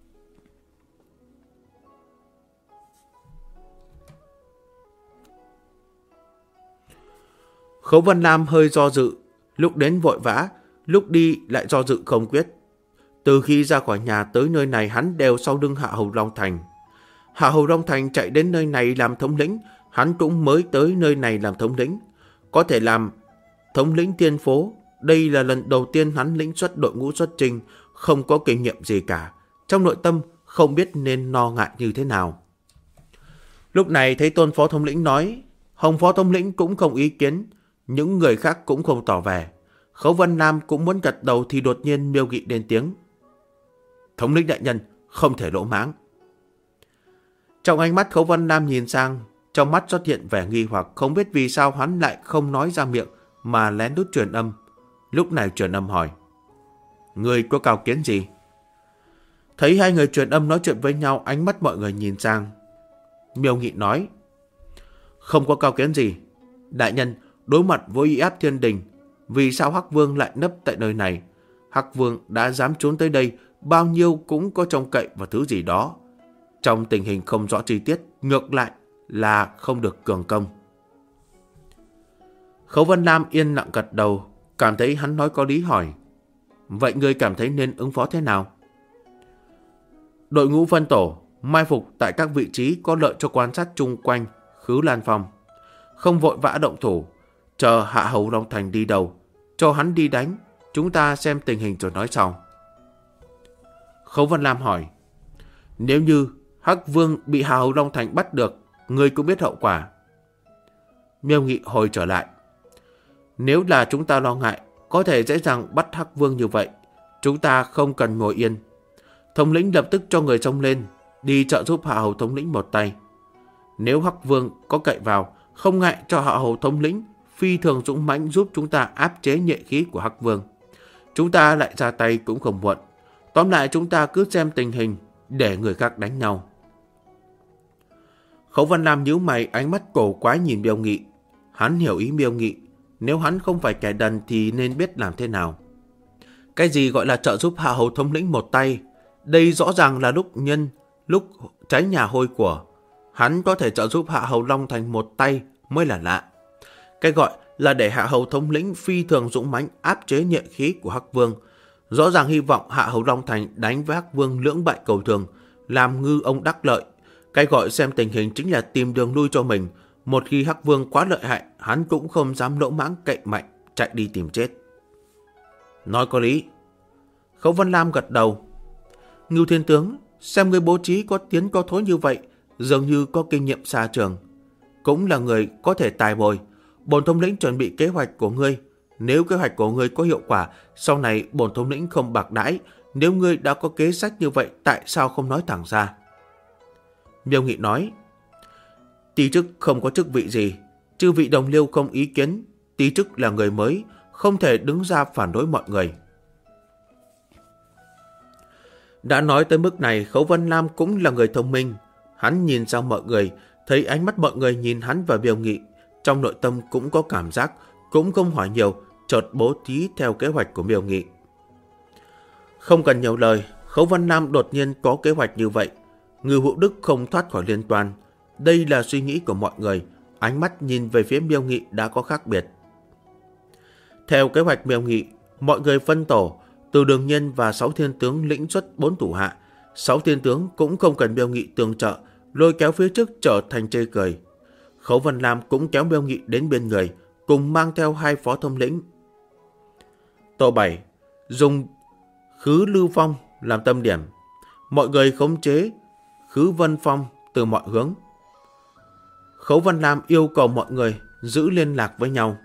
A: Khấu Văn Lam hơi do dự, lúc đến vội vã, lúc đi lại do dự không quyết. Từ khi ra khỏi nhà tới nơi này hắn đều sau lưng Hạ Hầu Long Thành. Hạ Hầu Long Thành chạy đến nơi này làm thống lĩnh, hắn cũng mới tới nơi này làm thống lĩnh. Có thể làm thống lĩnh tiên phố, đây là lần đầu tiên hắn lĩnh xuất đội ngũ xuất trình, không có kinh nghiệm gì cả. Trong nội tâm không biết nên lo ngại như thế nào. Lúc này thấy Tôn phó thống lĩnh nói, Hồng phó thống lĩnh cũng không ý kiến, những người khác cũng không tỏ vẻ. Khấu Văn Lam cũng muốn gật đầu thì đột nhiên Miêu Nghị lên tiếng. Thống lĩnh đại nhân, không thể lỗ mãng. Trong ánh mắt Khấu Văn Lam nhìn sang, trong mắt xuất hiện vẻ nghi hoặc, không biết vì sao hắn lại không nói ra miệng mà lén lút truyền âm. Lúc này truyền âm hỏi: Người có cao kiến gì? Thấy hai người truyền âm nói chuyện với nhau, ánh mắt mọi người nhìn sang. Miêu Nghị nói: Không có cao kiến gì. Đại nhân, đối mặt với uy áp thiên đình, vì sao Hắc Vương lại nấp tại nơi này? Hắc Vương đã dám trốn tới đây, bao nhiêu cũng có trông cậy vào thứ gì đó. Trong tình hình không rõ chi tiết, ngược lại là không được cường công. Khấu Vân Lam yên lặng gật đầu, cảm thấy hắn nói có lý, hỏi: Vậy ngươi cảm thấy nên ứng phó thế nào? Đội ngũ phân tổ, mai phục tại các vị trí có lợi cho quan sát chung quanh Khứ Lan Phong. Không vội vã động thủ, chờ Hạ Hầu Long Thành đi đầu, cho hắn đi đánh, chúng ta xem tình hình rồi nói sau. Khấu Vân Lam hỏi: Nếu như Hắc Vương bị Hạ Hầu Long Thành bắt được, ngươi cũng biết hậu quả. Miêu Nghị hồi trở lại: Nếu là chúng ta lo ngại có thể dễ dàng bắt Hắc Vương như vậy, chúng ta không cần ngồi yên. Thống lĩnh lập tức cho người xông lên, đi trợ giúp Hạ Hầu thống lĩnh một tay. Nếu Hắc Vương có cậy vào, không ngại cho Hạ Hầu thống lĩnh phi thường dũng mãnh giúp chúng ta áp chế nhuệ khí của Hắc Vương. Chúng ta lại ra tay cũng không muộn. Tóm lại chúng ta cứ xem tình hình, để người khác đánh nhau. Khấu Văn Lam nhíu mày, ánh mắt cổ quái nhìn Miêu Nghị. Hắn hiểu ý Miêu Nghị, nếu hắn không phải kẻ đần thì nên biết làm thế nào. Cái gì gọi là trợ giúp Hạ Hầu thống lĩnh một tay? Đây rõ ràng là lúc cháy nhà hôi của. Hắn có thể trợ giúp Hạ Hầu Long Thành một tay mới là lạ. Cái gọi là để Hạ Hầu thống lĩnh phi thường dũng mãnh áp chế nhuệ khí của Hắc Vương. Rõ ràng hy vọng Hạ Hầu Long Thành đánh với Hắc Vương lưỡng bại cầu thường, làm ngư ông đắc lợi. Cái gọi xem tình hình chính là tìm đường lui cho mình. Một khi Hắc Vương quá lợi hại, hắn cũng không dám lỗ mãng cậy mạnh chạy đi tìm chết. Nói có lý. Khấu Vân Lam gật đầu. Ngưu Thiên Tướng, xem người bố trí có tiến có thối như vậy, dường như có kinh nghiệm xa trường, cũng là người có thể tài bồi. Bổn thống lĩnh chuẩn bị kế hoạch của ngươi. Nếu kế hoạch của ngươi có hiệu quả, sau này bổn thống lĩnh không bạc đãi. Nếu ngươi đã có kế sách như vậy, tại sao không nói thẳng ra? Miêu Nghị nói: Tí chức không có chức vị gì, chư vị đồng liêu không ý kiến. Tí chức là người mới, không thể đứng ra phản đối mọi người. Đã nói tới mức này, Khấu Vân Lam cũng là người thông minh. Hắn nhìn sang mọi người, thấy ánh mắt mọi người nhìn hắn và Miêu Nghị, trong nội tâm cũng có cảm giác, cũng không hỏi nhiều, chợt bố trí theo kế hoạch của Miêu Nghị. Không cần nhiều lời, Khấu Vân Lam đột nhiên có kế hoạch như vậy, Ngưu Hữu Đức không thoát khỏi liên toàn. Đây là suy nghĩ của mọi người, ánh mắt nhìn về phía Miêu Nghị đã có khác biệt. Theo kế hoạch Miêu Nghị, mọi người phân tổ, Từ Đường Nhân và 6 thiên tướng lĩnh xuất 4 thủ hạ. 6 thiên tướng cũng không cần Miêu Nghị tương trợ, lôi kéo phía trước trở thành chê cười. Khấu Vân Lam cũng kéo Miêu Nghị đến bên người, cùng mang theo 2 phó thống lĩnh. Tổ 7 dùng Khứ Lưu Phong làm tâm điểm, mọi người khống chế Khứ Vân Phong từ mọi hướng. Khấu Vân Lam yêu cầu mọi người giữ liên lạc với nhau.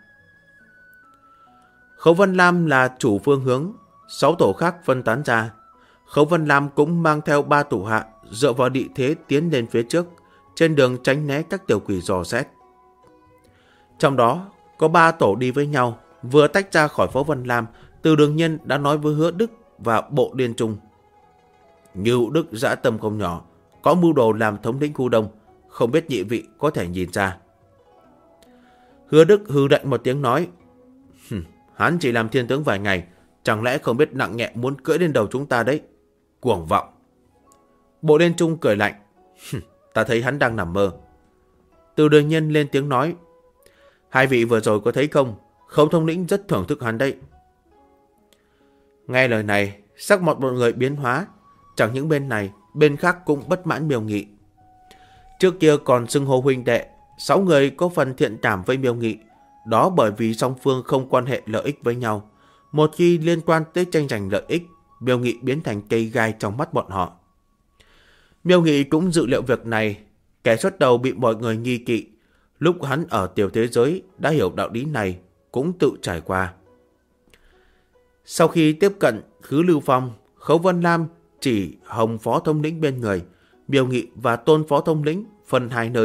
A: Khấu Vân Lam là chủ phương hướng, 6 tổ khác phân tán ra. Khấu Vân Lam cũng mang theo 3 thủ hạ, dựa vào địa thế tiến lên phía trước, trên đường tránh né các tiểu quỷ dò xét. Trong đó có 3 tổ đi với nhau, vừa tách ra khỏi Khấu Vân Lam, Từ Đường Nhân đã nói với Hứa Đức và Bộ Điên Trung: Ngưu Đức dã tâm không nhỏ, có mưu đồ làm thống lĩnh khu đông, không biết nhị vị có thể nhìn ra. Hứa Đức hừ lạnh một tiếng nói: Hắn chỉ làm thiên tướng vài ngày, chẳng lẽ không biết nặng nhẹ muốn cưỡi lên đầu chúng ta đấy? Cuồng vọng. Bộ Điên Trung cười lạnh: Ta thấy hắn đang nằm mơ. Từ Đường Nhân lên tiếng nói: Hai vị vừa rồi có thấy không, Khấu thống lĩnh rất thưởng thức hắn đấy. Nghe lời này, sắc mặt mọi người biến hóa, chẳng những bên này, bên khác cũng bất mãn Miêu Nghị. Trước kia còn xưng hô huynh đệ, 6 người có phần thiện cảm với Miêu Nghị, đó bởi vì song phương không quan hệ lợi ích với nhau. Một khi liên quan tới tranh giành lợi ích, Miêu Nghị biến thành cây gai trong mắt bọn họ. Miêu Nghị cũng dự liệu việc này, kẻ xuất đầu bị mọi người nghi kỵ. Lúc hắn ở tiểu thế giới đã hiểu đạo lý này, cũng tự trải qua. Sau khi tiếp cận Khứ Lưu Phong, Khấu Vân Lam chỉ Hồng phó thống lĩnh bên người, Miêu Nghị và Tôn phó thống lĩnh phân 2 nơi,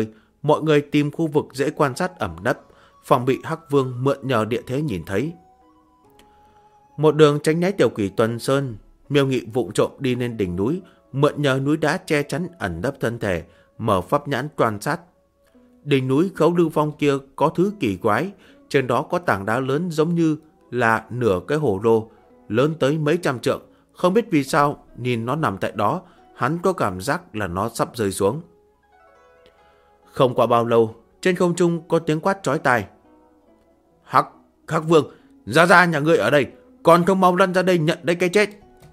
A: mọi người tìm khu vực dễ quan sát ẩm nấp, phòng bị Hắc Vương mượn nhờ địa thế nhìn thấy. Một đường tránh né tiểu quỷ Tuần Sơn, Miêu Nghị vụng trộm đi lên đỉnh núi, mượn nhờ núi đá che chắn ẩn nấp thân thể, mở pháp nhãn quan sát. Đỉnh núi Khấu Lưu Phong kia có thứ kỳ quái, trên đó có tảng đá lớn giống như là nửa cái hồ lô, lớn tới mấy trăm trượng. Không biết vì sao, nhìn nó nằm tại đó, hắn có cảm giác là nó sắp rơi xuống. Không qua bao lâu, trên không trung có tiếng quát chói tai. Hắc Vương, ra nhà ngươi ở đây, còn không mau lăn ra đây nhận lấy cái chết.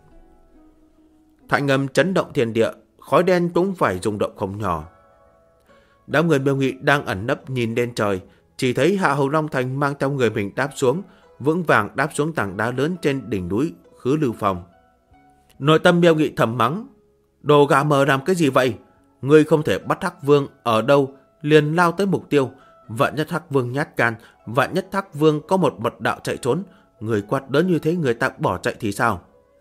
A: Thanh âm chấn động thiên địa, khói đen cũng phải rung động không nhỏ. Đám người Miêu Nghị đang ẩn nấp nhìn lên trời, chỉ thấy Hạ Hầu Long Thành mang theo người mình đáp xuống, vững vàng đáp xuống tảng đá lớn trên đỉnh núi Khứ Lưu Phong. Nội tâm Miêu Nghị thầm mắng, đồ gà mờ làm cái gì vậy? Ngươi không thể bắt Hắc Vương ở đâu liền lao tới mục tiêu. Vạn nhất Hắc Vương nhát gan, vạn nhất Hắc Vương có một mật đạo chạy trốn, người quát lớn như thế người ta bỏ chạy thì sao?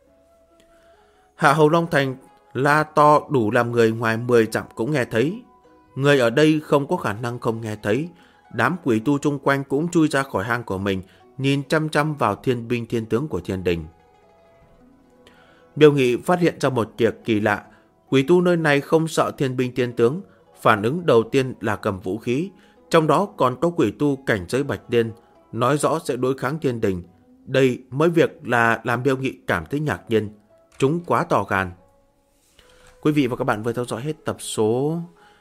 A: Hạ Hầu Long Thành la to đủ làm người ngoài 10 dặm cũng nghe thấy. Người ở đây không có khả năng không nghe thấy. Đám quỷ tu chung quanh cũng chui ra khỏi hang của mình, nhìn chăm chăm vào thiên binh thiên tướng của thiên đình. Miêu Nghị phát hiện ra một việc kỳ lạ. Quỷ tu nơi này không sợ thiên binh thiên tướng. Phản ứng đầu tiên là cầm vũ khí. Trong đó còn có quỷ tu cảnh giới bạch liên, nói rõ sẽ đối kháng thiên đình. Đây mới việc là làm Miêu Nghị cảm thấy ngạc nhiên. Chúng quá to gan. Quý vị và các bạn vừa theo dõi hết tập số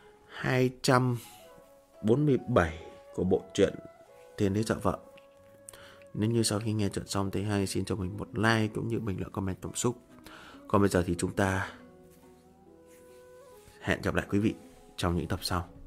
A: 247 của bộ truyện Thiên Đế Sợ Vợ. Nếu như sau khi nghe chuyện xong thấy hay, xin cho mình một like cũng như bình luận comment cảm xúc. Còn bây giờ thì chúng ta hẹn gặp lại quý vị trong những tập sau.